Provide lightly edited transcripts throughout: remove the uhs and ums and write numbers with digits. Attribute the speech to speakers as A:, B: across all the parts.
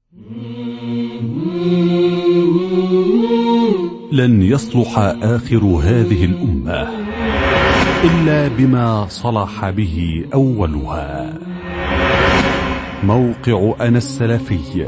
A: لن يصلح آخر هذه الأمة إلا بما صلح به أولها. موقع أنا السلفي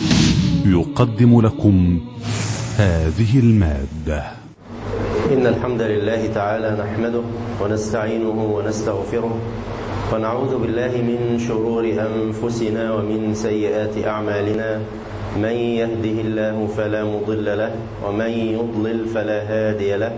A: يقدم لكم هذه المادة.
B: إن الحمد لله تعالى نحمده ونستعينه ونستغفره ونعوذ بالله من شرور أنفسنا ومن سيئات أعمالنا. من يهده الله فلا مضل له ومن يضلل فلا هادي له،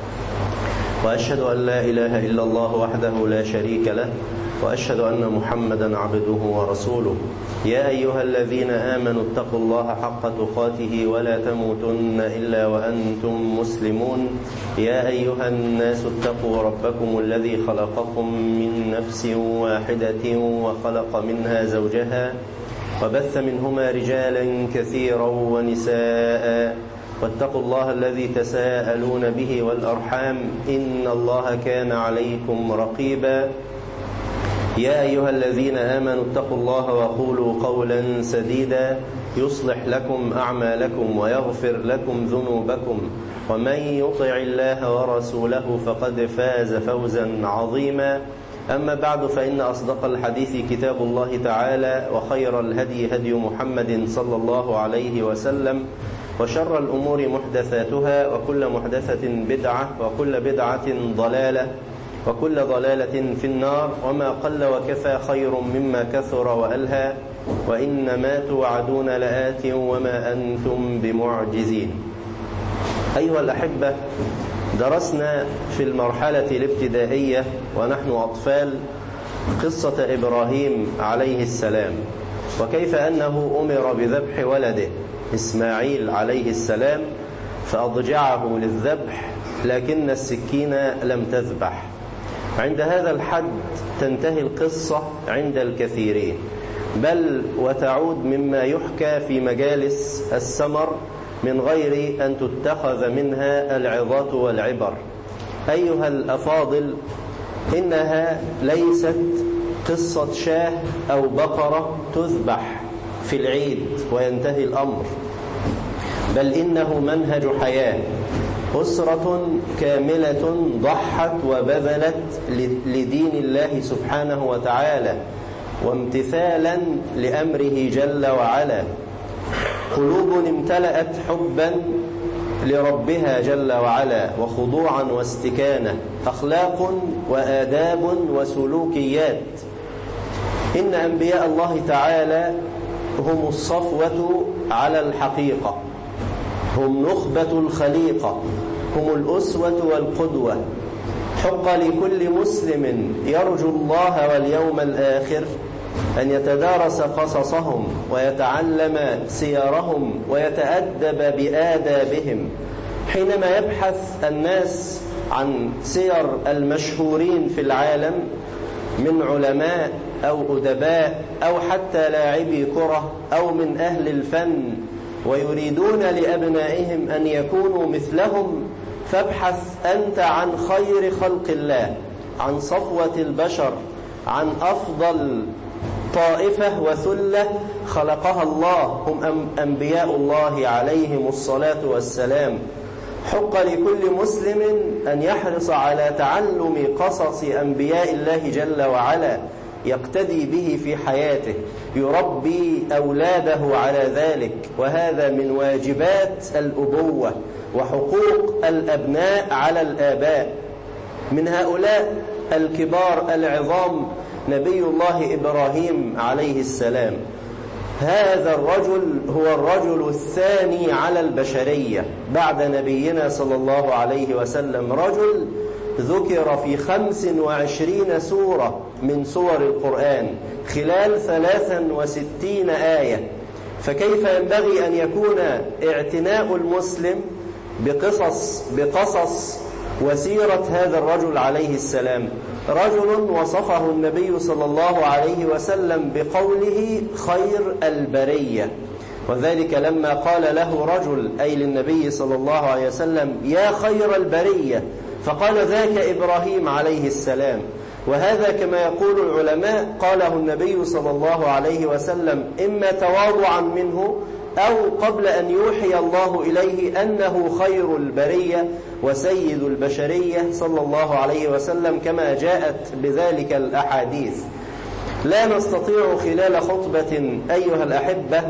B: وأشهد أن لا إله إلا الله وحده لا شريك له، وأشهد أن محمدا عبده ورسوله. يا أيها الذين آمنوا اتقوا الله حق تقاته ولا تموتن إلا وأنتم مسلمون. يا أيها الناس اتقوا ربكم الذي خلقكم من نفس واحدة وخلق منها زوجها وبث منهما رجالا كثيرا ونساء، واتقوا الله الذي تساءلون به والأرحام إن الله كان عليكم رقيبا. يا أيها الذين آمنوا اتقوا الله وقولوا قولا سديدا يصلح لكم أعمالكم ويغفر لكم ذنوبكم، ومن يطع الله ورسوله فقد فاز فوزا عظيما. أما بعد، فإن أصدق الحديث كتاب الله تعالى، وخير الهدي هدي محمد صلى الله عليه وسلم، وشر الأمور محدثاتها، وكل محدثة بدعة، وكل بدعة ضلالة، وكل ضلالة في النار. وما قل وكفى خير مما كثر وألهى، وإنما توعدون لآت وما أنتم بمعجزين. أيها الأحبة، درسنا في المرحلة الابتدائية ونحن أطفال قصة إبراهيم عليه السلام، وكيف أنه أمر بذبح ولده إسماعيل عليه السلام فأضجعه للذبح، لكن السكين لم تذبح. عند هذا الحد تنتهي القصة عند الكثيرين، بل وتعود مما يحكى في مجالس السمر من غير أن تتخذ منها العظات والعبر. أيها الأفاضل، إنها ليست قصة شاه أو بقرة تذبح في العيد وينتهي الأمر، بل إنه منهج حياة. أسرة كاملة ضحت وبذلت لدين الله سبحانه وتعالى وامتثالا لأمره جل وعلا. قلوب امتلأت حبا لربها جل وعلا وخضوعا واستكانة، أخلاق وآداب وسلوكيات. إن أنبياء الله تعالى هم الصفوة على الحقيقة، هم نخبة الخليقة، هم الأسوة والقدوة. حق لكل مسلم يرجو الله واليوم الآخر أن يتدارس قصصهم ويتعلم سيرهم ويتأدب بآدابهم. حينما يبحث الناس عن سير المشهورين في العالم من علماء أو أدباء أو حتى لاعبي كرة أو من أهل الفن، ويريدون لأبنائهم أن يكونوا مثلهم، فابحث أنت عن خير خلق الله، عن صفوة البشر، عن أفضل طائفة وثلة خلقها الله، هم أنبياء الله عليهم الصلاة والسلام. حق لكل مسلم أن يحرص على تعلم قصص أنبياء الله جل وعلا، يقتدي به في حياته، يربي أولاده على ذلك، وهذا من واجبات الأبوة وحقوق الأبناء على الآباء. من هؤلاء الكبار العظام نبي الله إبراهيم عليه السلام. هذا الرجل هو الرجل الثاني على البشرية بعد نبينا صلى الله عليه وسلم، رجل ذكر في 25 سورة من سور القرآن خلال 63 آية. فكيف ينبغي أن يكون اعتناء المسلم بقصص وسيرة هذا الرجل عليه السلام؟ رجل وصفه النبي صلى الله عليه وسلم بقوله خير البرية، وذلك لما قال له رجل أي للنبي صلى الله عليه وسلم يا خير البرية، فقال ذاك إبراهيم عليه السلام. وهذا كما يقول العلماء قاله النبي صلى الله عليه وسلم إما تواضعا منه أو قبل أن يوحي الله إليه أنه خير البرية وسيد البشرية صلى الله عليه وسلم كما جاءت بذلك الأحاديث. لا نستطيع خلال خطبة أيها الأحبة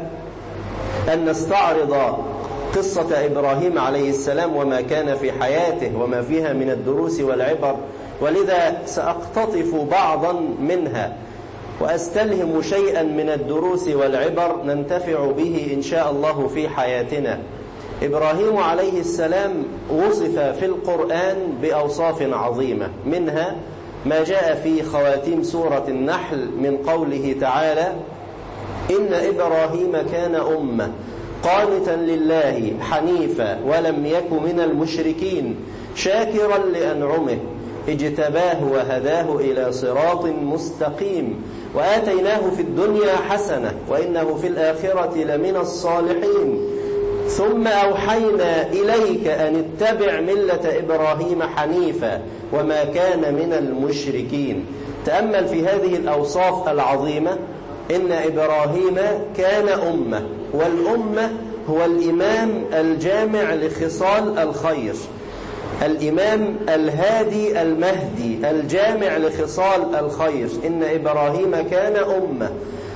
B: أن نستعرض قصة إبراهيم عليه السلام وما كان في حياته وما فيها من الدروس والعبر، ولذا سأقتطف بعضا منها وأستلهم شيئا من الدروس والعبر ننتفع به إن شاء الله في حياتنا. إبراهيم عليه السلام وصف في القرآن بأوصاف عظيمة، منها ما جاء في خواتيم سورة النحل من قوله تعالى: إن إبراهيم كان أمة قانتا لله حنيفا ولم يك من المشركين شاكرا لأنعمه اجتباه وهداه إلى صراط مستقيم وآتيناه في الدنيا حسنة وإنه في الآخرة لمن الصالحين ثم أوحينا إليك أن اتبع ملة إبراهيم حنيفا وما كان من المشركين. تأمل في هذه الأوصاف العظيمة. إن إبراهيم كان أمة، والأمة هو الإمام الجامع لخصال الخير، الإمام الهادي المهدي الجامع لخصال الخير. إن إبراهيم كان أمة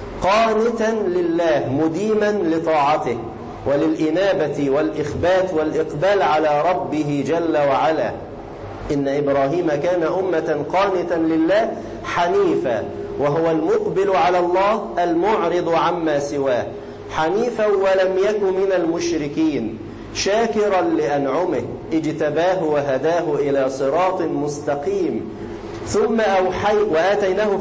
B: قانتا لله مديما لطاعته وللإنابة والإخبات والإقبال على ربه جل وعلا. إن إبراهيم كان أمة قانتا لله حنيفا، وهو المقبل على الله المعرض عما سواه، حنيفا ولم يك من المشركين، شاكرا لأنعمه اجتباه وهداه إلى صراط مستقيم. ثم وآتيناه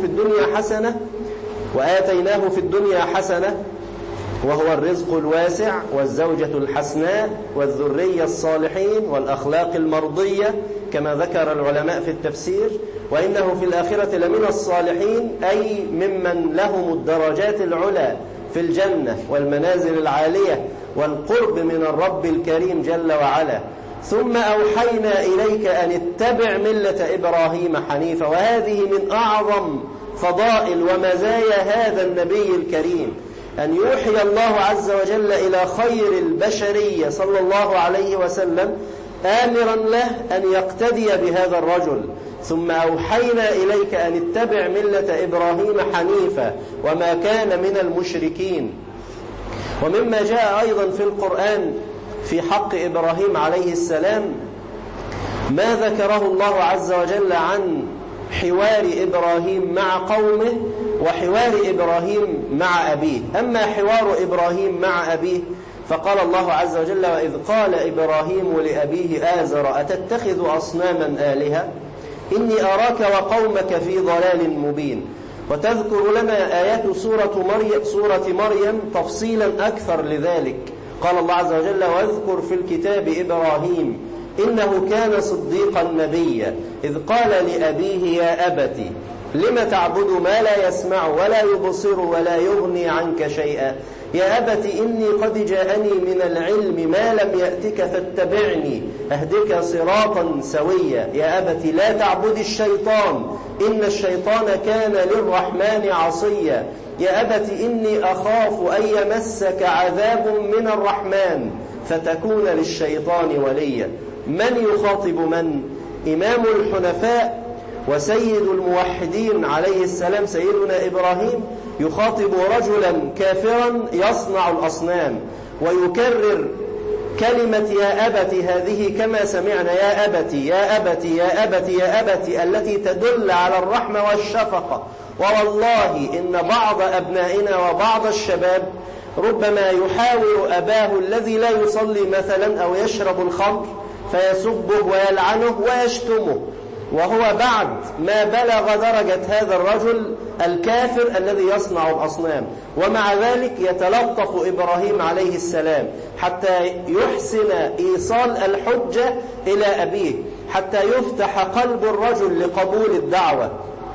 B: في الدنيا حسنة وهو الرزق الواسع والزوجة الحسناء والذرية الصالحين والأخلاق المرضية كما ذكر العلماء في التفسير. وإنه في الآخرة لمن الصالحين، أي ممن لهم الدرجات العلى في الجنة والمنازل العالية والقرب من الرب الكريم جل وعلا. ثم أوحينا إليك أن اتبع ملة إبراهيم حنيفا. وهذه من أعظم فضائل ومزايا هذا النبي الكريم، أن يوحي الله عز وجل إلى خير البشرية صلى الله عليه وسلم آمرا له أن يقتدي بهذا الرجل. ثم أوحينا إليك أن اتبع ملة إبراهيم حنيفا وما كان من المشركين. ومما جاء أيضا في القرآن في حق إبراهيم عليه السلام ما ذكره الله عز وجل عن حوار إبراهيم مع قومه وحوار إبراهيم مع أبيه. أما حوار إبراهيم مع أبيه فقال الله عز وجل: وإذ قال إبراهيم لأبيه آزر أتتخذ أصناما آلهة إني أراك وقومك في ضلال مبين. وتذكر لنا آيات سورة مريم تفصيلا أكثر لذلك. قال الله عز وجل: واذكر في الكتاب إبراهيم إنه كان صديقا نبيا إذ قال لأبيه يا أبت لم تعبد ما لا يسمع ولا يبصر ولا يغني عنك شيئا يا أبت إني قد جاءني من العلم ما لم يأتك فاتبعني أهدك صراطا سويا يا أبت لا تعبد الشيطان إن الشيطان كان للرحمن عصيا يا أبت إني أخاف أن يمسك عذاب من الرحمن فتكون للشيطان وليا. من يخاطب من؟ إمام الحنفاء وسيد الموحدين عليه السلام سيدنا إبراهيم يخاطب رجلا كافرا يصنع الأصنام ويكرر كلمة يا أبت هذه كما سمعنا يا أبت يا أبت يا أبت يا أبت التي تدل على الرحمة والشفقة. ووالله إن بعض أبنائنا وبعض الشباب ربما يحاور أباه الذي لا يصلي مثلا أو يشرب الخمر فيسبه ويلعنه ويشتمه وهو بعد ما بلغ درجة هذا الرجل الكافر الذي يصنع الأصنام. ومع ذلك يتلطف إبراهيم عليه السلام حتى يحسن إيصال الحجة إلى أبيه حتى يفتح قلب الرجل لقبول الدعوة.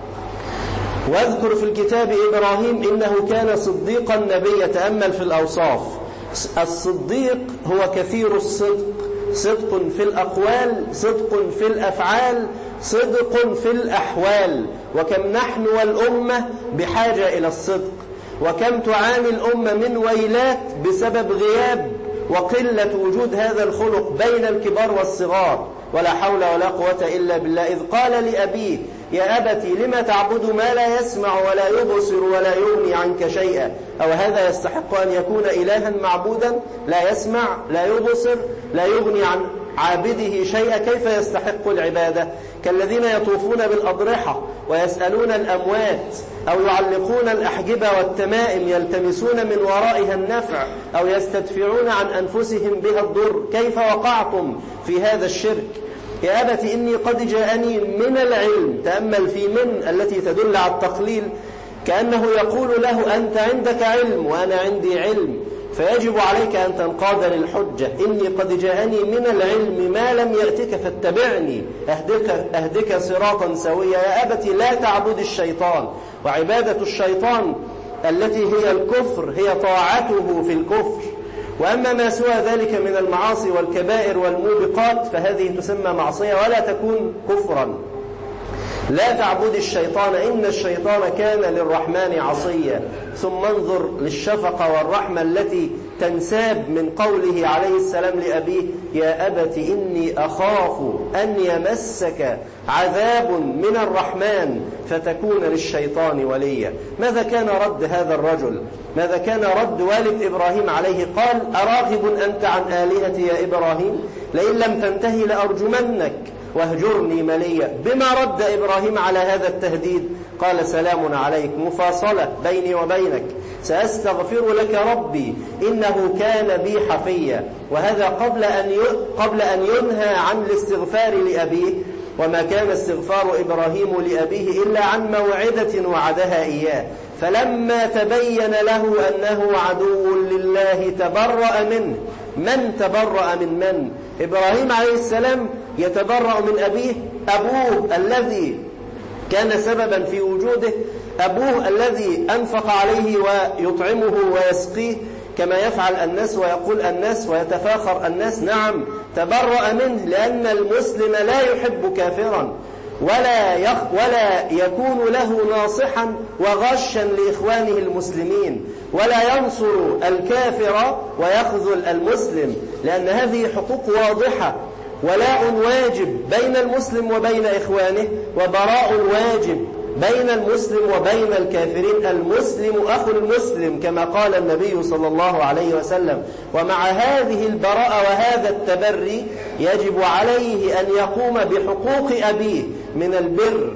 B: واذكر في الكتاب إبراهيم إنه كان صديقا نبيا. تأمل في الأوصاف. الصديق هو كثير الصدق، صدق في الأقوال، صدق في الأفعال، صدق في الأحوال، وكم نحن والأمة بحاجة إلى الصدق، وكم تعاني الأمة من ويلات بسبب غياب وقلة وجود هذا الخلق بين الكبار والصغار. ولا حول ولا قوة إلا بالله. إذ قال لأبيه يا أبتي لما تعبد ما لا يسمع ولا يبصر ولا يغني عنك شيئا، أو هذا يستحق أن يكون إلها معبودا لا يسمع لا يبصر لا يغني عن عابده شيئا، كيف يستحق العبادة؟ كالذين يطوفون بالأضرحة ويسألون الأموات، أو يعلقون الأحجبة والتمائم يلتمسون من ورائها النفع، أو يستدفعون عن أنفسهم بها الضر. كيف وقعتم في هذا الشرك؟ يا أبت إني قد جاءني من العلم. تأمل في من التي تدل على التقليل، كأنه يقول له أنت عندك علم وأنا عندي علم، فيجب عليك أن تنقاد للحجة. إني قد جاءني من العلم ما لم يأتك فاتبعني أهدك صراطا سويا. يا أبت لا تعبد الشيطان، وعبادة الشيطان التي هي الكفر هي طاعته في الكفر، وأما ما سوى ذلك من المعاصي والكبائر والموبقات فهذه تسمى معصية ولا تكون كفرا. لا تعبد الشيطان إن الشيطان كان للرحمن عصيا. ثم انظر للشفقة والرحمة التي تنساب من قوله عليه السلام لأبيه يا أبت إني أخاف أن يمسك عذاب من الرحمن فتكون للشيطان وليا. ماذا كان رد هذا الرجل؟ ماذا كان رد والد إبراهيم عليه؟ قال أراغب أنت عن آلهتي يا إبراهيم؟ لئن لم تنتهي لأرجمنك واهجرني مليا. بما رد إبراهيم على هذا التهديد؟ قال سلام عليك، مفاصلة بيني وبينك، سأستغفر لك ربي إنه كان بي حفيا. وهذا قبل أن ينهى عن الاستغفار لأبيه. وما كان استغفار إبراهيم لأبيه إلا عن موعدة وعدها إياه، فلما تبين له أنه عدو لله تبرأ منه. من تبرأ من؟ إبراهيم عليه السلام يتبرأ من أبيه، أبوه الذي كان سببا في وجوده، أبوه الذي أنفق عليه ويطعمه ويسقيه كما يفعل الناس ويقول الناس ويتفاخر الناس. نعم تبرأ منه، لأن المسلم لا يحب كافرا ولا يكون له ناصحا وغشا لإخوانه المسلمين، ولا ينصر الكافر ويخذل المسلم، لأن هذه حقوق واضحة. ولاء واجب بين المسلم وبين إخوانه، وبراء واجب بين المسلم وبين الكافرين. المسلم أخو المسلم كما قال النبي صلى الله عليه وسلم. ومع هذه البراءة وهذا التبري يجب عليه أن يقوم بحقوق أبيه من البر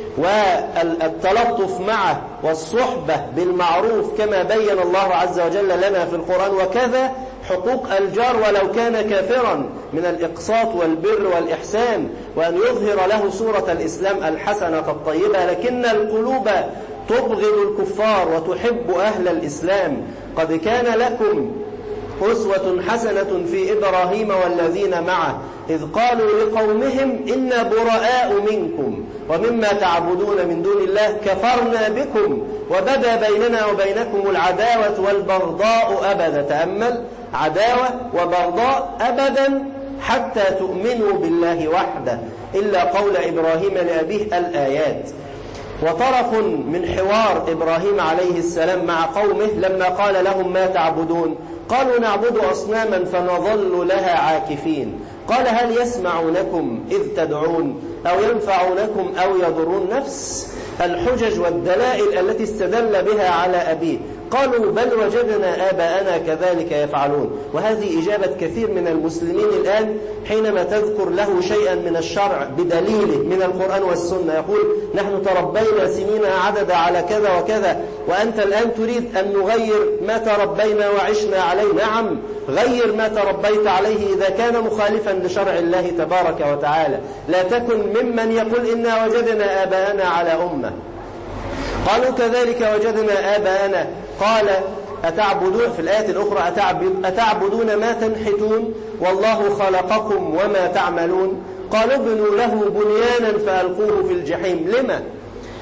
B: والتلطف معه والصحبة بالمعروف كما بين الله عز وجل لنا في القرآن، وكذا حقوق الجار ولو كان كافرا من الإقساط والبر والإحسان، وأن يظهر له صورة الإسلام الحسنة الطيبة. لكن القلوب تبغض الكفار وتحب أهل الإسلام. قد كان لكم أسوة حسنة في إبراهيم والذين معه إذ قالوا لقومهم إنا براء منكم ومما تعبدون من دون الله كفرنا بكم وبدا بيننا وبينكم العداوة والبغضاء أبدا. تأمل، عداوة وبغضاء أبدا حتى تؤمنوا بالله وحده إلا قول إبراهيم لأبيه الآيات. وطرف من حوار إبراهيم عليه السلام مع قومه لما قال لهم ما تعبدون؟ قالوا نعبد أصناما فنظل لها عاكفين. قال هل يسمعونكم إذ تدعون أو ينفعونكم أو يضرون؟ نفس الحجج والدلائل التي استدل بها على أبيه. قالوا بل وجدنا آباءنا كذلك يفعلون. وهذه إجابة كثير من المسلمين الآن حينما تذكر له شيئا من الشرع بدليله من القرآن والسنة، يقول نحن تربينا سنين عدد على كذا وكذا، وأنت الآن تريد أن نغير ما تربينا وعشنا عليه. نعم، غير ما تربيت عليه إذا كان مخالفا لشرع الله تبارك وتعالى. لا تكن ممن يقول إنا وجدنا آباءنا على أمة. قالوا كذلك وجدنا آباءنا. قال أتعبدون في الآية الأخرى أتعبدون ما تنحتون والله خلقكم وما تعملون. قالوا ابنوا له بنيانا فألقوه في الجحيم. لما؟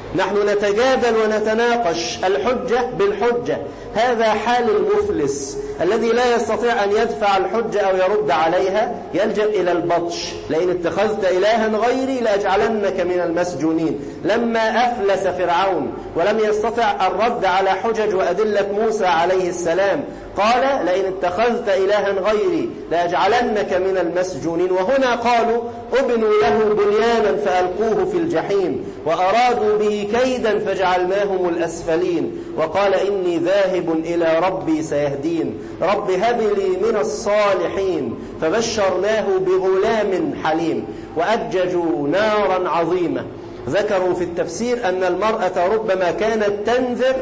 B: نحن نتجادل ونتناقش الحجة بالحجة. هذا حال المفلس الذي لا يستطيع أن يدفع الحجة أو يرد عليها، يلجأ إلى البطش. لئن اتخذت إلها غيري لأجعلنك من المسجونين. لما أفلس فرعون ولم يستطع الرد على حجج وأدلة موسى عليه السلام قال لئن اتخذت إلها غيري لأجعلنك من المسجونين. وهنا قالوا ابنوا له بنيانا فألقوه في الجحيم وأرادوا به كيدا فجعلناهم الأسفلين. وقال إني ذاهب إلى ربي سيهدين، رب هب لي من الصالحين. فبشرناه بغلام حليم وأججوا نارا عظيمة. ذكروا في التفسير أن المرأة ربما كانت تنذر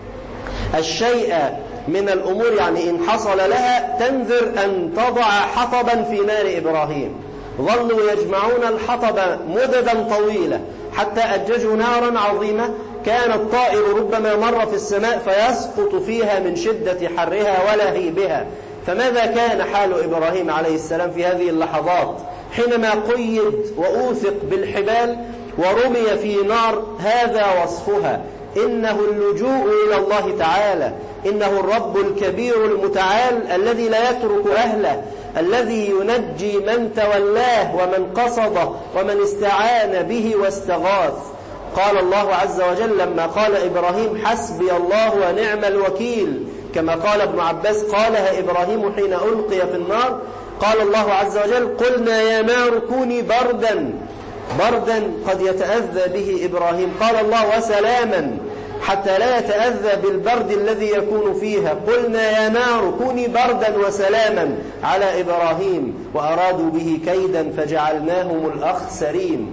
B: الشيء من الأمور، يعني إن حصل لها تنذر أن تضع حطبا في نار إبراهيم. ظلوا يجمعون الحطب مددا طويلة حتى أججوا نارا عظيمة. كان الطائر ربما مر في السماء فيسقط فيها من شدة حرها ولهيبها. فماذا كان حال إبراهيم عليه السلام في هذه اللحظات حينما قيد وأوثق بالحبال ورمي في نار؟ هذا وصفها. إنه اللجوء إلى الله تعالى، إنه الرب الكبير المتعال الذي لا يترك أهله، الذي ينجي من تولاه ومن قصده ومن استعان به واستغاث. قال الله عز وجل لما قال إبراهيم حسبي الله ونعم الوكيل، كما قال ابن عباس قالها إبراهيم حين ألقي في النار. قال الله عز وجل قلنا يا نار كوني بردا قد يتأذى به إبراهيم. قال الله وسلاما حتى لا يتأذى بالبرد الذي يكون فيها. قلنا يا نار كوني بردا وسلاما على إبراهيم وأرادوا به كيدا فجعلناهم الأخسرين.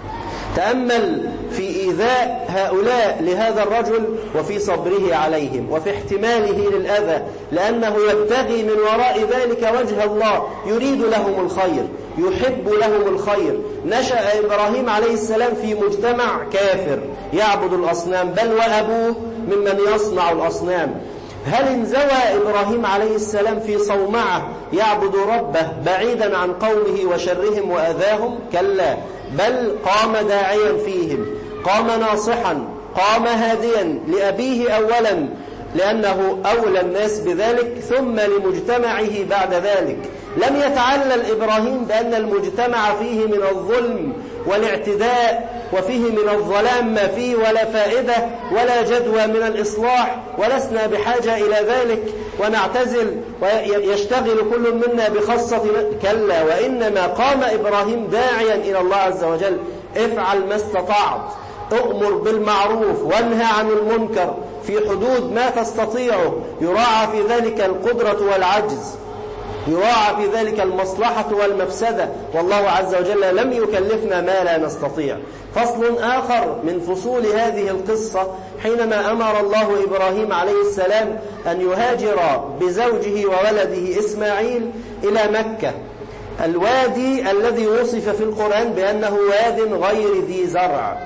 B: تأمل في إيذاء هؤلاء لهذا الرجل وفي صبره عليهم وفي احتماله للأذى، لأنه يبتغي من وراء ذلك وجه الله، يريد لهم الخير، يحب لهم الخير. نشأ إبراهيم عليه السلام في مجتمع كافر يعبد الأصنام، بل وأبوه ممن يصنع الأصنام. هل انزوى إبراهيم عليه السلام في صومعة يعبد ربه بعيدا عن قومه وشرهم وأذاهم؟ كلا، بل قام داعيا فيهم، قام ناصحا، قام هاديا لأبيه أولا لأنه أولى الناس بذلك، ثم لمجتمعه بعد ذلك. لم يتعلل إبراهيم بأن المجتمع فيه من الظلم والاعتداء وفيه من الظلام ما فيه ولا فائدة ولا جدوى من الإصلاح، ولسنا بحاجة إلى ذلك ونعتزل ويشتغل كل منا بخاصة. كلا، وإنما قام إبراهيم داعيا إلى الله عز وجل. افعل ما استطعت، أؤمر بالمعروف وانهى عن المنكر في حدود ما تستطيعه، يراعى في ذلك القدرة والعجز، يراعى في ذلك المصلحة والمفسدة، والله عز وجل لم يكلفنا ما لا نستطيع. فصل آخر من فصول هذه القصة حينما أمر الله إبراهيم عليه السلام أن يهاجر بزوجه وولده إسماعيل إلى مكة، الوادي الذي وصف في القرآن بأنه واد غير ذي زرع.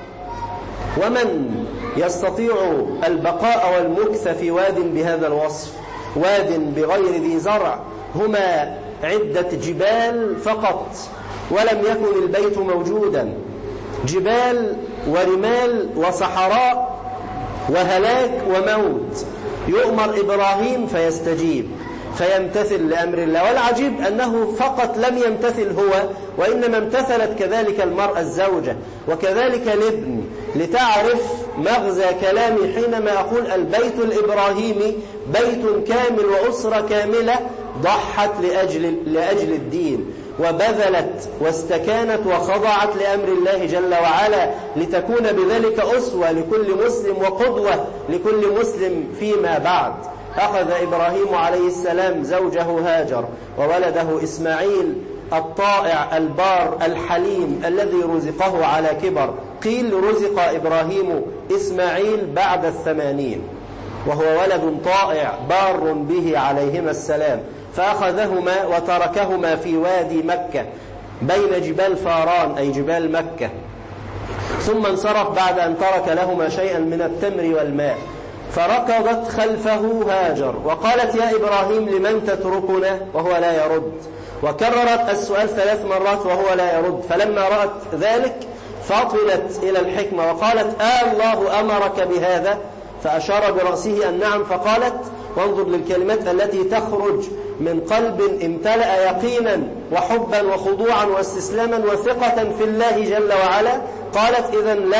B: ومن يستطيع البقاء والمكث في واد بهذا الوصف، واد بغير ذي زرع؟ هما عدة جبال فقط، ولم يكن البيت موجودا، جبال ورمال وصحراء وهلاك وموت. يؤمر إبراهيم فيستجيب فيمتثل لأمر الله. والعجيب أنه فقط لم يمتثل هو، وإنما امتثلت كذلك المرأة الزوجة وكذلك الابن. لتعرف مغزى كلامي حينما أقول البيت الإبراهيمي بيت كامل وأسرة كاملة ضحت لأجل الدين، وبذلت واستكانت وخضعت لأمر الله جل وعلا، لتكون بذلك أسوة لكل مسلم وقدوة لكل مسلم فيما بعد. أخذ إبراهيم عليه السلام زوجه هاجر وولده إسماعيل الطائع البار الحليم الذي رزقه على كبر. قيل رزق إبراهيم إسماعيل بعد 80، وهو ولد طائع بار به عليهما السلام. فأخذهما وتركهما في وادي مكة بين جبال فاران أي جبال مكة، ثم انصرف بعد أن ترك لهما شيئا من التمر والماء. فركضت خلفه هاجر وقالت يا إبراهيم لمن تتركنا وهو لا يرد، وكررت السؤال 3 مرات وهو لا يرد. فلما رأت ذلك فطلت إلى الحكمة وقالت الله أمرك بهذا؟ فأشار برأسه أن نعم. فقالت، وانظر للكلمات التي تخرج من قلب امتلأ يقينا وحبا وخضوعا واستسلاما وثقة في الله جل وعلا، قالت إذن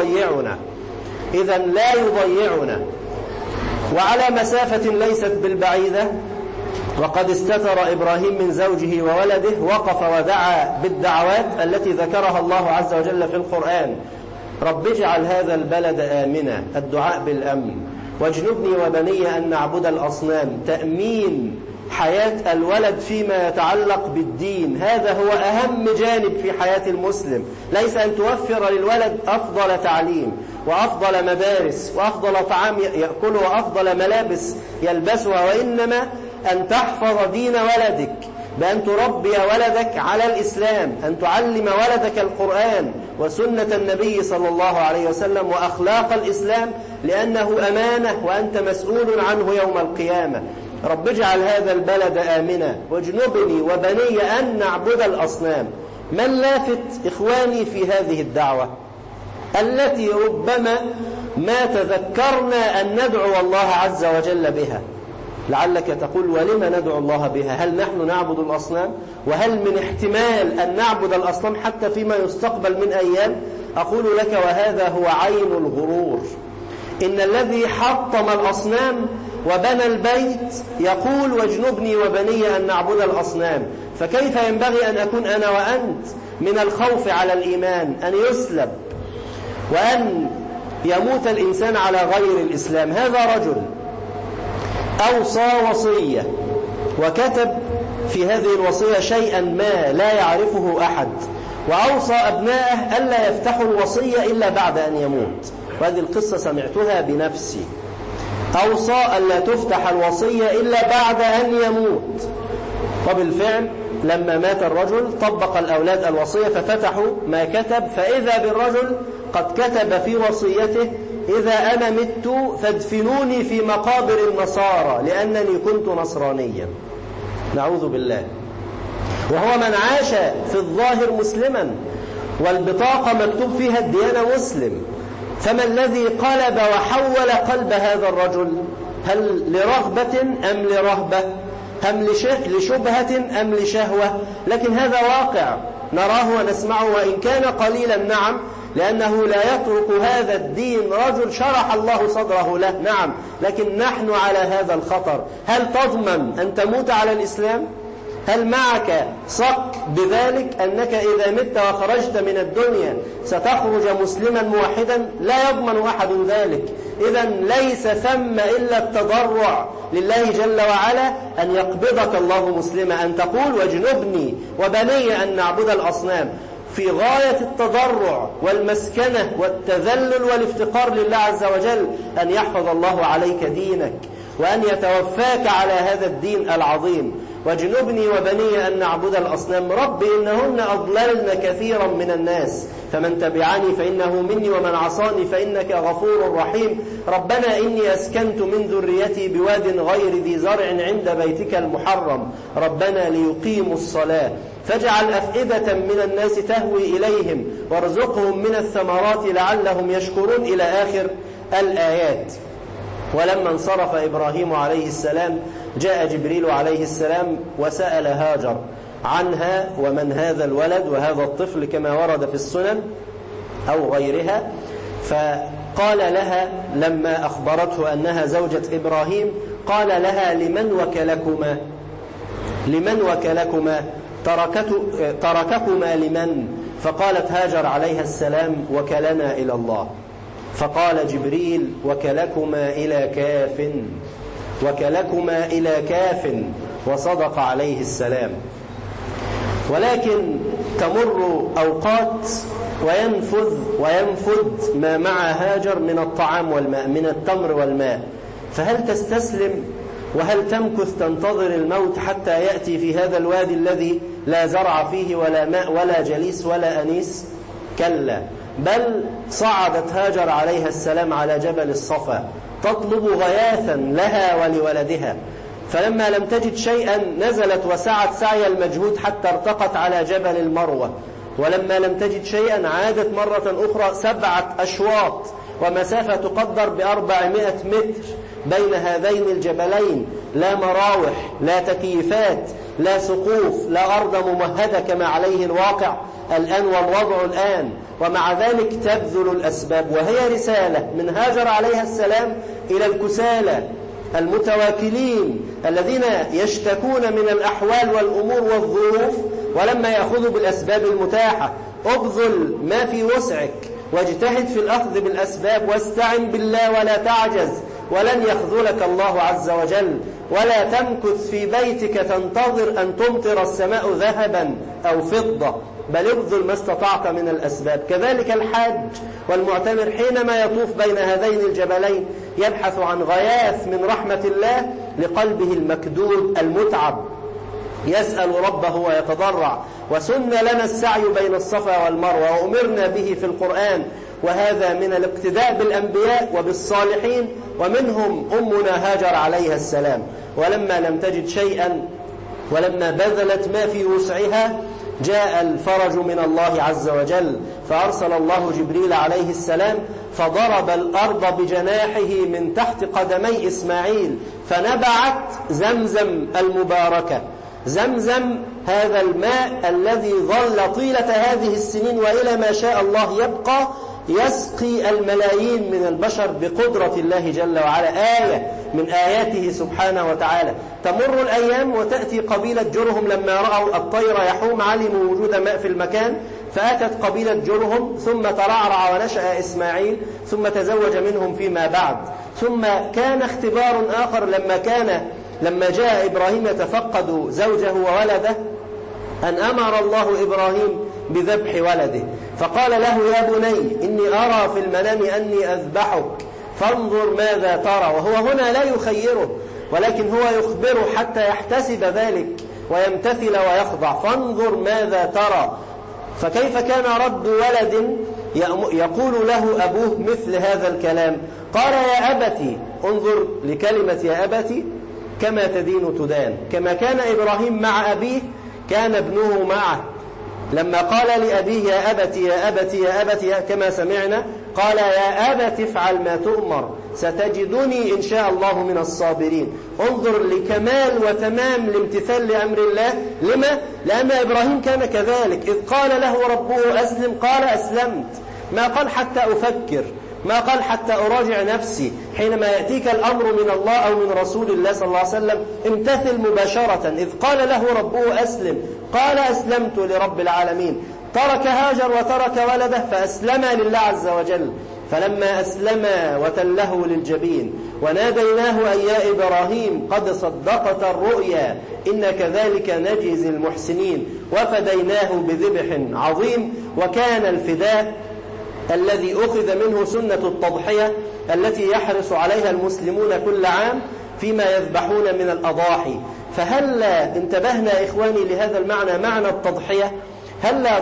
B: لا يضيعنا. وعلى مسافة ليست بالبعيدة، وقد استتر إبراهيم من زوجه وولده، وقف ودعا بالدعوات التي ذكرها الله عز وجل في القرآن: رب اجعل هذا البلد آمنا، الدعاء بالأمن، واجنبني وبني أن نعبد الأصنام، تأمين حياة الولد فيما يتعلق بالدين. هذا هو أهم جانب في حياة المسلم، ليس أن توفر للولد أفضل تعليم وأفضل مدارس وأفضل طعام يأكله وأفضل ملابس يلبسها، وإنما أن تحفظ دين ولدك بأن تربي ولدك على الإسلام، أن تعلم ولدك القرآن وسنة النبي صلى الله عليه وسلم وأخلاق الإسلام، لأنه أمانة وأنت مسؤول عنه يوم القيامة. رب اجعل هذا البلد آمنا واجنبني وبني أن نعبد الأصنام. ما اللافت إخواني في هذه الدعوة التي ربما ما تذكرنا أن ندعو الله عز وجل بها؟ لعلك تقول ولما ندعو الله بها؟ هل نحن نعبد الأصنام؟ وهل من احتمال أن نعبد الأصنام حتى فيما يستقبل من أيام؟ أقول لك وهذا هو عين الغرور. إن الذي حطم الأصنام وبنى البيت يقول واجنبني وبني أن نعبد الأصنام، فكيف ينبغي أن أكون أنا وأنت من الخوف على الإيمان أن يسلب وأن يموت الإنسان على غير الإسلام؟ هذا رجل أوصى وصية وكتب في هذه الوصية شيئا ما لا يعرفه أحد، وأوصى أبنائه ألا يفتحوا الوصية إلا بعد أن يموت، وهذه القصة سمعتها بنفسي. أوصى ألا تفتح الوصية إلا بعد أن يموت، وبالفعل لما مات الرجل طبق الأولاد الوصية ففتحوا ما كتب، فإذا بالرجل قد كتب في وصيته: إذا أنا مت فادفنوني في مقابر النصارى لأنني كنت نصرانيا. نعوذ بالله. وهو من عاش في الظاهر مسلما والبطاقة مكتوب فيها الديانة مسلم، فما الذي قلب وحول قلب هذا الرجل؟ هل لرغبة أم لرهبة؟ هم لشبهة أم لشهوة؟ لكن هذا واقع نراه ونسمعه، وإن كان قليلا نعم، لأنه لا يترك هذا الدين رجل شرح الله صدره له، نعم، لكن نحن على هذا الخطر. هل تضمن أن تموت على الإسلام؟ هل معك صك بذلك أنك إذا مت وخرجت من الدنيا ستخرج مسلما موحدا؟ لا يضمن أحد ذلك. إذن ليس ثم إلا التضرع لله جل وعلا أن يقبضك الله مسلما، أن تقول واجنبني وبني أن نعبد الأصنام، في غاية التضرع والمسكنة والتذلل والافتقار لله عز وجل، أن يحفظ الله عليك دينك وأن يتوفاك على هذا الدين العظيم. واجنبني وبني أن نعبد الأصنام. رب إنهن أضللن كثيرا من الناس، فمن تبعني فإنه مني ومن عصاني فإنك غفور رحيم. ربنا إني أسكنت من ذريتي بواد غير ذي زرع عند بيتك المحرم، ربنا ليقيموا الصلاة فاجعل أفئدة من الناس تهوي إليهم وارزقهم من الثمرات لعلهم يشكرون، إلى آخر الآيات. ولما انصرف إبراهيم عليه السلام جاء جبريل عليه السلام وسأل هاجر عنها ومن هذا الولد وهذا الطفل كما ورد في السنن أو غيرها، فقال لها لما أخبرته أنها زوجة إبراهيم قال لها: لمن وكلكما ترككما لمن؟ فقالت هاجر عليها السلام: وكلنا إلى الله. فقال جبريل: وكلكما إلى كاف، وصدق عليه السلام. ولكن تمر أوقات وينفد ما مع هاجر من الطعام والماء، من التمر والماء، فهل تستسلم وهل تمكث تنتظر الموت حتى يأتي في هذا الوادي الذي لا زرع فيه ولا ماء ولا جليس ولا أنيس؟ كلا، بل صعدت هاجر عليها السلام على جبل الصفا تطلب غياثا لها ولولدها، فلما لم تجد شيئا نزلت وسعت سعي المجهود حتى ارتقت على جبل المروة، ولما لم تجد شيئا عادت مرة أخرى 7 أشواط، ومسافة تقدر ب400 متر بين هذين الجبلين، لا مراوح، لا تكييفات، لا سقوف، لا أرض ممهدة كما عليه الواقع الآن والوضع الآن، ومع ذلك تبذل الأسباب. وهي رسالة من هاجر عليها السلام إلى الكسالى المتواكلين الذين يشتكون من الأحوال والأمور والظروف ولما يأخذوا بالأسباب المتاحة. ابذل ما في وسعك واجتهد في الأخذ بالأسباب، واستعن بالله ولا تعجز، ولن يخذلك الله عز وجل. ولا تمكث في بيتك تنتظر أن تمطر السماء ذهبا أو فضة، بل ابذل ما استطعت من الأسباب. كذلك الحاج والمعتمر حينما يطوف بين هذين الجبلين يبحث عن غياث من رحمة الله لقلبه المكدود المتعب، يسأل ربه ويتضرع. وسن لنا السعي بين الصفا والمروة، وأمرنا به في القرآن، وهذا من الاقتداء بالأنبياء وبالصالحين، ومنهم أمنا هاجر عليها السلام. ولما لم تجد شيئا ولما بذلت ما في وسعها جاء الفرج من الله عز وجل، فأرسل الله جبريل عليه السلام فضرب الأرض بجناحه من تحت قدمي إسماعيل، فنبعت زمزم المباركة. زمزم هذا الماء الذي ظل طيلة هذه السنين وإلى ما شاء الله يبقى يسقي الملايين من البشر بقدرة الله جل وعلا، آية من آياته سبحانه وتعالى. تمر الأيام وتأتي قبيلة جرهم، لما رأوا الطير يحوم علموا وجود ماء في المكان، فأتت قبيلة جرهم، ثم ترعرع ونشأ إسماعيل، ثم تزوج منهم فيما بعد. ثم كان اختبار آخر لما جاء إبراهيم يتفقد زوجه وولده، أن أمر الله إبراهيم بذبح ولده، فقال له: يا بني إني أرى في المنام أني أذبحك فانظر ماذا ترى. وهو هنا لا يخيره، ولكن هو يخبره حتى يحتسب ذلك ويمتثل ويخضع. فانظر ماذا ترى. فكيف كان رد ولد يقول له أبوه مثل هذا الكلام؟ قال: يا أبتي، انظر لكلمة يا أبتي، كما تدين تدان. كما كان إبراهيم مع أبيه كان ابنه معه. لما قال لأبيه: يا أبتي يا أبتي يا أبتي، كما سمعنا، قال: يا أبت افعل ما تؤمر ستجدني إن شاء الله من الصابرين. انظر لكمال وتمام الامتثال لأمر الله. لما؟ لأن إبراهيم كان كذلك، إذ قال له ربه أسلم قال أسلمت، ما قال حتى أفكر، ما قال حتى أراجع نفسي. حينما يأتيك الأمر من الله أو من رسول الله صلى الله عليه وسلم امتثل مباشرة. إذ قال له ربه أسلم قال أسلمت لرب العالمين. ترك هاجر وترك ولده فأسلم لله عز وجل. فلما أسلم وتله للجبين وناديناه أن يا إبراهيم قد صدقت الرؤيا إن كذلك نجزي المحسنين وفديناه بذبح عظيم. وكان الفداء الذي أخذ منه سنة التضحية التي يحرص عليها المسلمون كل عام فيما يذبحون من الأضاحي. فهلا انتبهنا إخواني لهذا المعنى، معنى التضحية. هلا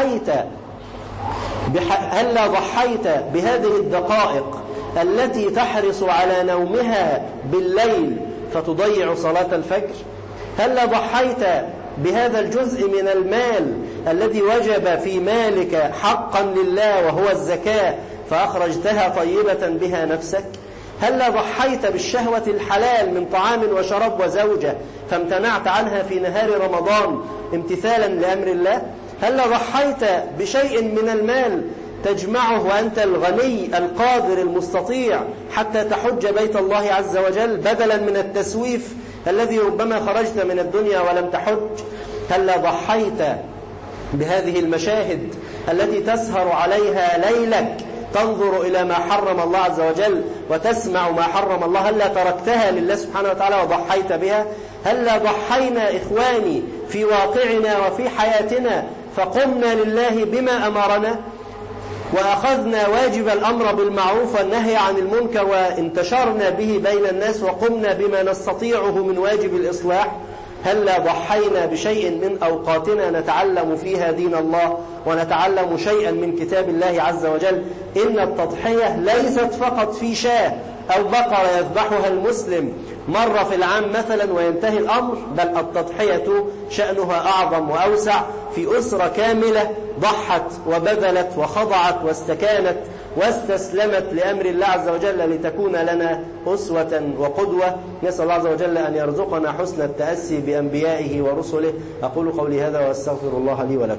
B: ضحيت بهذه الدقائق التي تحرص على نومها بالليل فتضيع صلاة الفجر؟ هلا ضحيت بهذا الجزء من المال الذي وجب في مالك حقا لله وهو الزكاة فأخرجتها طيبة بها نفسك؟ هلا ضحيت بالشهوة الحلال من طعام وشراب وزوجة فامتنعت عنها في نهار رمضان امتثالا لأمر الله؟ هلا ضحيت بشيء من المال تجمعه وأنت الغني القادر المستطيع حتى تحج بيت الله عز وجل بدلا من التسويف الذي ربما خرجت من الدنيا ولم تحج؟ هلا ضحيت بهذه المشاهد التي تسهر عليها ليلك تنظر إلى ما حرم الله عز وجل وتسمع ما حرم الله؟ هلا تركتها لله سبحانه وتعالى وضحيت بها؟ هلا ضحينا إخواني في واقعنا وفي حياتنا فقمنا لله بما أمرنا وأخذنا واجب الأمر بالمعروف والنهي عن المنكر وانتشرنا به بين الناس وقمنا بما نستطيعه من واجب الإصلاح؟ هلا ضحينا بشيء من أوقاتنا نتعلم فيها دين الله ونتعلم شيئا من كتاب الله عز وجل؟ إن التضحية ليست فقط في شاة أو بقرة يذبحها المسلم مرة في العام مثلا وينتهي الأمر، بل التضحية شأنها أعظم وأوسع. في أسرة كاملة ضحت وبذلت وخضعت واستكانت واستسلمت لأمر الله عز وجل لتكون لنا أسوة وقدوة. نسأل الله عز وجل أن يرزقنا حسن التأسي بأنبيائه ورسله. أقول قولي هذا وأستغفر الله لي ولكم.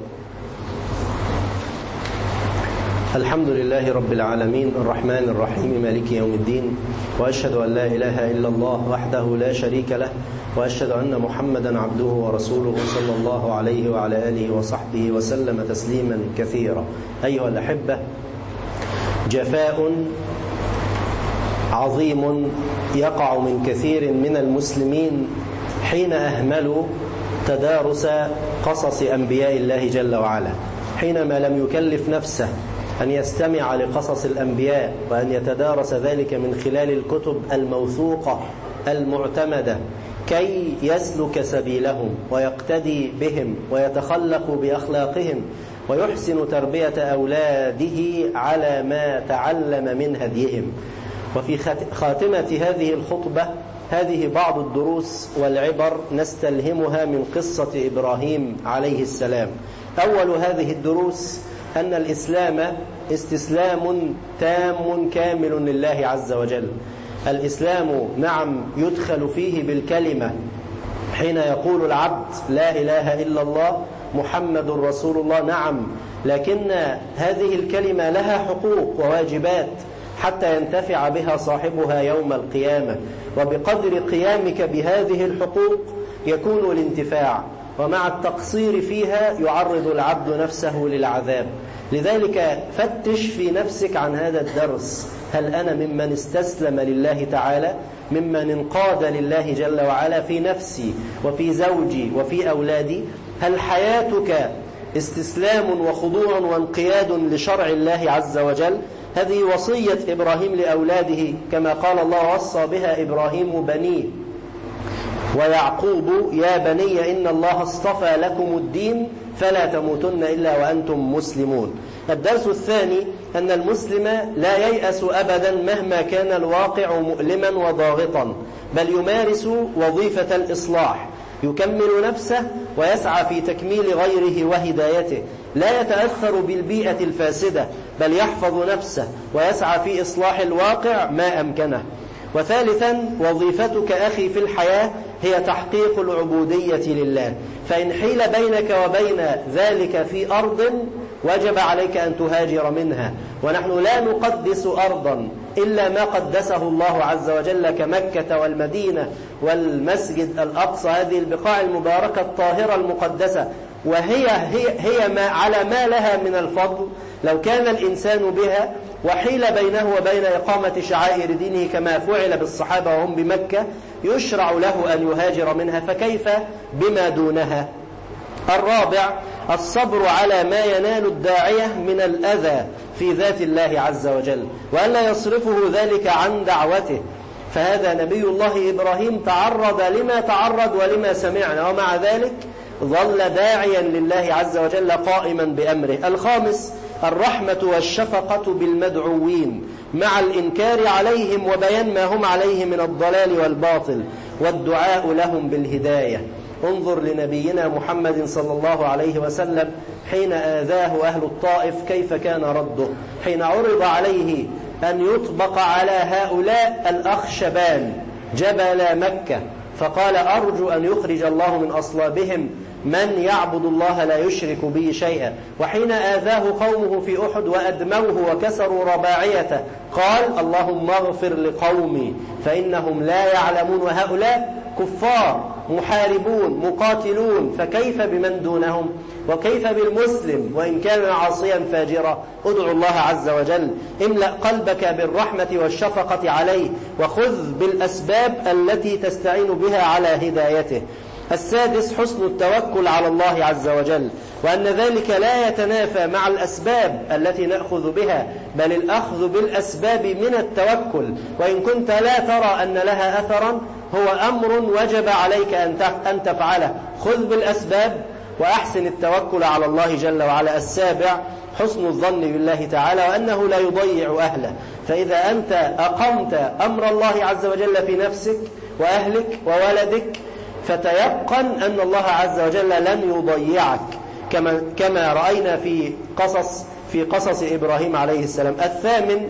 B: الحمد لله رب العالمين الرحمن الرحيم مالك يوم الدين، وأشهد أن لا إله إلا الله وحده لا شريك له، وأشهد أن محمدا عبده ورسوله صلى الله عليه وعلى آله وصحبه وسلم تسليما كثيرا. أيها الأحبة، جفاء عظيم يقع من كثير من المسلمين حين أهملوا تدارس قصص أنبياء الله جل وعلا، حينما لم يكلف نفسه أن يستمع لقصص الأنبياء وأن يتدارس ذلك من خلال الكتب الموثوقة المعتمدة كي يسلك سبيلهم ويقتدي بهم ويتخلق بأخلاقهم ويحسن تربية أولاده على ما تعلم من هديهم. وفي خاتمة هذه الخطبة هذه بعض الدروس والعبر نستلهمها من قصة إبراهيم عليه السلام. أول هذه الدروس أن الإسلام استسلام تام كامل لله عز وجل. الإسلام نعم يدخل فيه بالكلمة حين يقول العبد لا إله إلا الله محمد رسول الله، نعم، لكن هذه الكلمة لها حقوق وواجبات حتى ينتفع بها صاحبها يوم القيامة، وبقدر قيامك بهذه الحقوق يكون الانتفاع، ومع التقصير فيها يعرض العبد نفسه للعذاب. لذلك فتش في نفسك عن هذا الدرس، هل أنا ممن استسلم لله تعالى، ممن انقاد لله جل وعلا في نفسي وفي زوجي وفي أولادي؟ هل حياتك استسلام وخضوع وانقياد لشرع الله عز وجل؟ هذه وصية إبراهيم لأولاده كما قال الله وصى بها إبراهيم بنيه ويعقوب يا بني إن الله اصطفى لكم الدين فلا تموتن إلا وأنتم مسلمون. الدرس الثاني أن المسلم لا ييأس أبدا مهما كان الواقع مؤلما وضاغطا، بل يمارس وظيفة الإصلاح، يكمل نفسه ويسعى في تكميل غيره وهدايته، لا يتأثر بالبيئة الفاسدة بل يحفظ نفسه ويسعى في إصلاح الواقع ما أمكنه. وثالثا وظيفتك أخي في الحياة هي تحقيق العبودية لله، فإن حيل بينك وبين ذلك في أرض وجب عليك أن تهاجر منها، ونحن لا نقدس أرضا إلا ما قدسه الله عز وجل كمكة والمدينة والمسجد الأقصى، هذه البقاع المباركة الطاهرة المقدسة، وهي ما على ما لها من الفضل لو كان الإنسان بها وحيل بينه وبين إقامة شعائر دينه كما فعل بالصحابة وهم بمكة يشرع له أن يهاجر منها، فكيف بما دونها؟ الرابع الصبر على ما ينال الداعية من الأذى في ذات الله عز وجل، وألا يصرفه ذلك عن دعوته. فهذا نبي الله إبراهيم تعرض لما تعرض ولما سمعنا، ومع ذلك ظل داعيا لله عز وجل قائما بأمره. الخامس الرحمة والشفقة بالمدعوين مع الإنكار عليهم وبيان ما هم عليه من الضلال والباطل والدعاء لهم بالهداية. انظر لنبينا محمد صلى الله عليه وسلم حين آذاه أهل الطائف كيف كان رده، حين عرض عليه أن يطبق على هؤلاء الأخشبان جبل مكة، فقال أرجو أن يخرج الله من أصلابهم من يعبد الله لا يشرك به شيئا. وحين آذاه قومه في أحد وأدموه وكسروا رباعيته قال اللهم اغفر لقومي فإنهم لا يعلمون، وهؤلاء كفار محاربون مقاتلون، فكيف بمن دونهم؟ وكيف بالمسلم وإن كان عاصيا فاجرا؟ ادعو الله عز وجل، املأ قلبك بالرحمة والشفقة عليه، وخذ بالأسباب التي تستعين بها على هدايته. السادس حسن التوكل على الله عز وجل، وأن ذلك لا يتنافى مع الأسباب التي نأخذ بها، بل الأخذ بالأسباب من التوكل، وإن كنت لا ترى أن لها أثرا هو أمر وجب عليك أن تفعله. خذ بالأسباب وأحسن التوكل على الله جل وعلا. السابع حسن الظن بالله تعالى وأنه لا يضيع أهله، فإذا أنت أقمت أمر الله عز وجل في نفسك وأهلك وولدك، فتيقن أن الله عز وجل لن يضيعك كما رأينا في قصص إبراهيم عليه السلام. الثامن،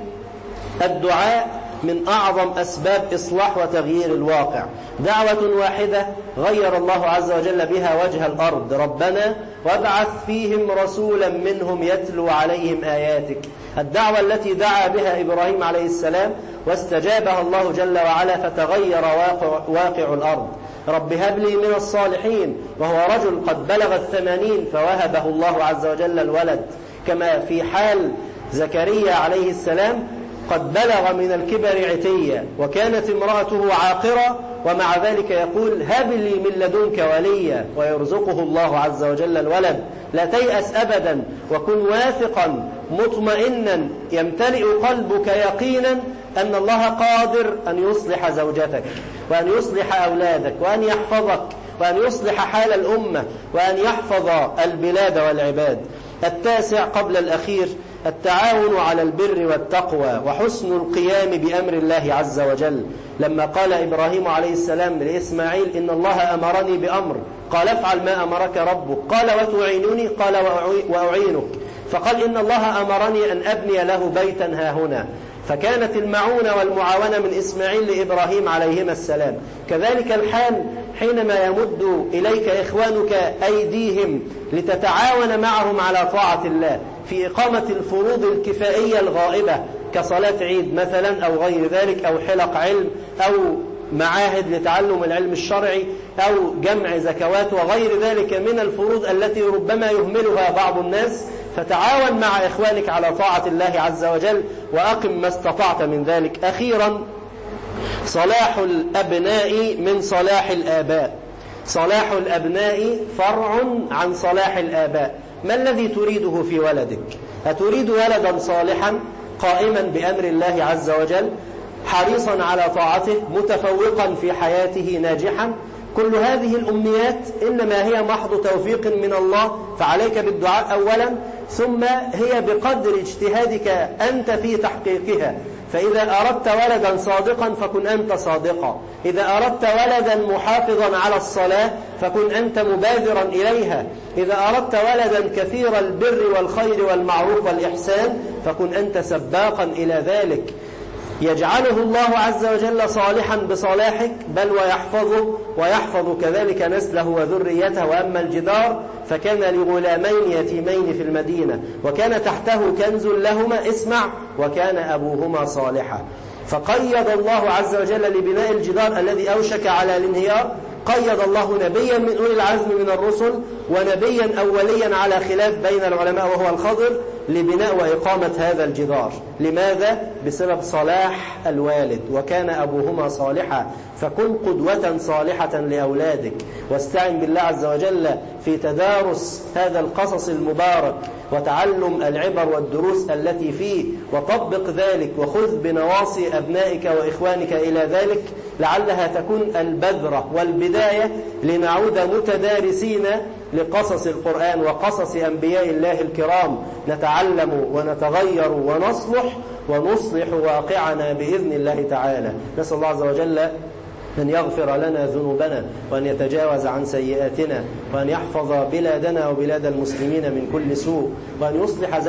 B: الدعاء من أعظم أسباب إصلاح وتغيير الواقع. دعوة واحدة غير الله عز وجل بها وجه الأرض: ربنا وابعث فيهم رسولا منهم يتلو عليهم آياتك. الدعوة التي دعا بها إبراهيم عليه السلام واستجابها الله جل وعلا فتغير واقع الأرض. رب هب لي من الصالحين، وهو رجل قد بلغ 80 فوهبه الله عز وجل الولد، كما في حال زكريا عليه السلام قد بلغ من الكبر عتيا وكانت امرأته عاقرة، ومع ذلك يقول هب لي من لدنك وليا، ويرزقه الله عز وجل الولد. لا تيأس أبدا، وكن واثقا مطمئنا يمتلئ قلبك يقينا أن الله قادر أن يصلح زوجتك، وأن يصلح أولادك، وأن يحفظك، وأن يصلح حال الأمة، وأن يحفظ البلاد والعباد. التاسع قبل الأخير، التعاون على البر والتقوى وحسن القيام بأمر الله عز وجل. لما قال إبراهيم عليه السلام لإسماعيل إن الله أمرني بأمر، قال افعل ما أمرك ربك، قال وتعينني، قال وأعينك، فقال إن الله أمرني أن أبني له بيتا هاهنا. فكانت المعونة والمعاونة من إسماعيل لإبراهيم عليهما السلام. كذلك الحال حينما يمد إليك إخوانك أيديهم لتتعاون معهم على طاعة الله في إقامة الفروض الكفائية الغائبة كصلاة عيد مثلا أو غير ذلك، أو حلق علم، أو معاهد لتعلم العلم الشرعي، أو جمع زكوات وغير ذلك من الفروض التي ربما يهملها بعض الناس. فتعاون مع إخوانك على طاعة الله عز وجل وأقم ما استطعت من ذلك. أخيرا، صلاح الأبناء من صلاح الآباء. صلاح الأبناء فرع عن صلاح الآباء. ما الذي تريده في ولدك؟ أتريد ولدا صالحا قائما بأمر الله عز وجل، حريصا على طاعته، متفوقا في حياته، ناجحا؟ كل هذه الأمنيات إنما هي محض توفيق من الله، فعليك بالدعاء أولا، ثم هي بقدر اجتهادك أنت في تحقيقها. فإذا أردت ولدا صادقا فكن أنت صادقا، إذا أردت ولدا محافظا على الصلاة فكن أنت مبادرا إليها، إذا أردت ولدا كثير البر والخير والمعروف والإحسان فكن أنت سباقا إلى ذلك. يجعله الله عز وجل صالحا بصلاحك، بل ويحفظ كذلك نسله وذريته. وأما الجدار فكان لغلامين يتيمين في المدينة وكان تحته كنز لهما، اسمع، وكان أبوهما صالحا. فقيد الله عز وجل لبناء الجدار الذي أوشك على الانهيار، قيد الله نبيا من أولي العزم من الرسل ونبيا أوليا على خلاف بين العلماء وهو الخضر لبناء وإقامة هذا الجدار. لماذا؟ بسبب صلاح الوالد، وكان أبوهما صالحا. فكن قدوة صالحة لأولادك، واستعن بالله عز وجل في تدارس هذا القصص المبارك وتعلم العبر والدروس التي فيه، وطبق ذلك وخذ بنواصي أبنائك وإخوانك إلى ذلك، لعلها تكون البذرة والبداية لنعود متدارسين لقصص القرآن وقصص أنبياء الله الكرام، نتعلم ونتغير ونصلح واقعنا بإذن الله تعالى. نسأل الله عز وجل أن يغفر لنا ذنوبنا، وأن يتجاوز عن سيئاتنا، وأن يحفظ بلادنا وبلاد المسلمين من كل سوء، وأن يصلح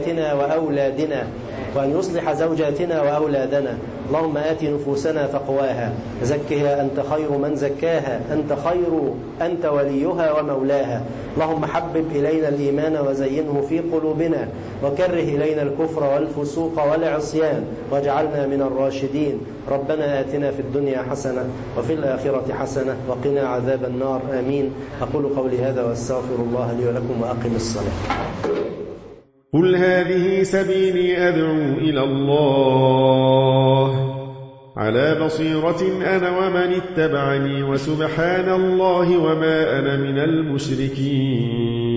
B: زوجاتنا وأولادنا. اللهم آت نفوسنا تقواها، زكها أنت خير من زكاها، أنت وليها ومولاها. اللهم حبب إلينا الإيمان وزينه في قلوبنا، وكره إلينا الكفر والفسوق والعصيان، واجعلنا من الراشدين. ربنا آتنا في الدنيا حسنة وفي الآخرة حسنة وقنا عذاب النار. آمين. أقول قولي هذا وأستغفر الله لي ولكم، وأقم الصلاة.
C: قل هذه سبيلي أدعو إلى الله على بصيرة أنا ومن اتبعني، وسبحان الله وما أنا من المشركين.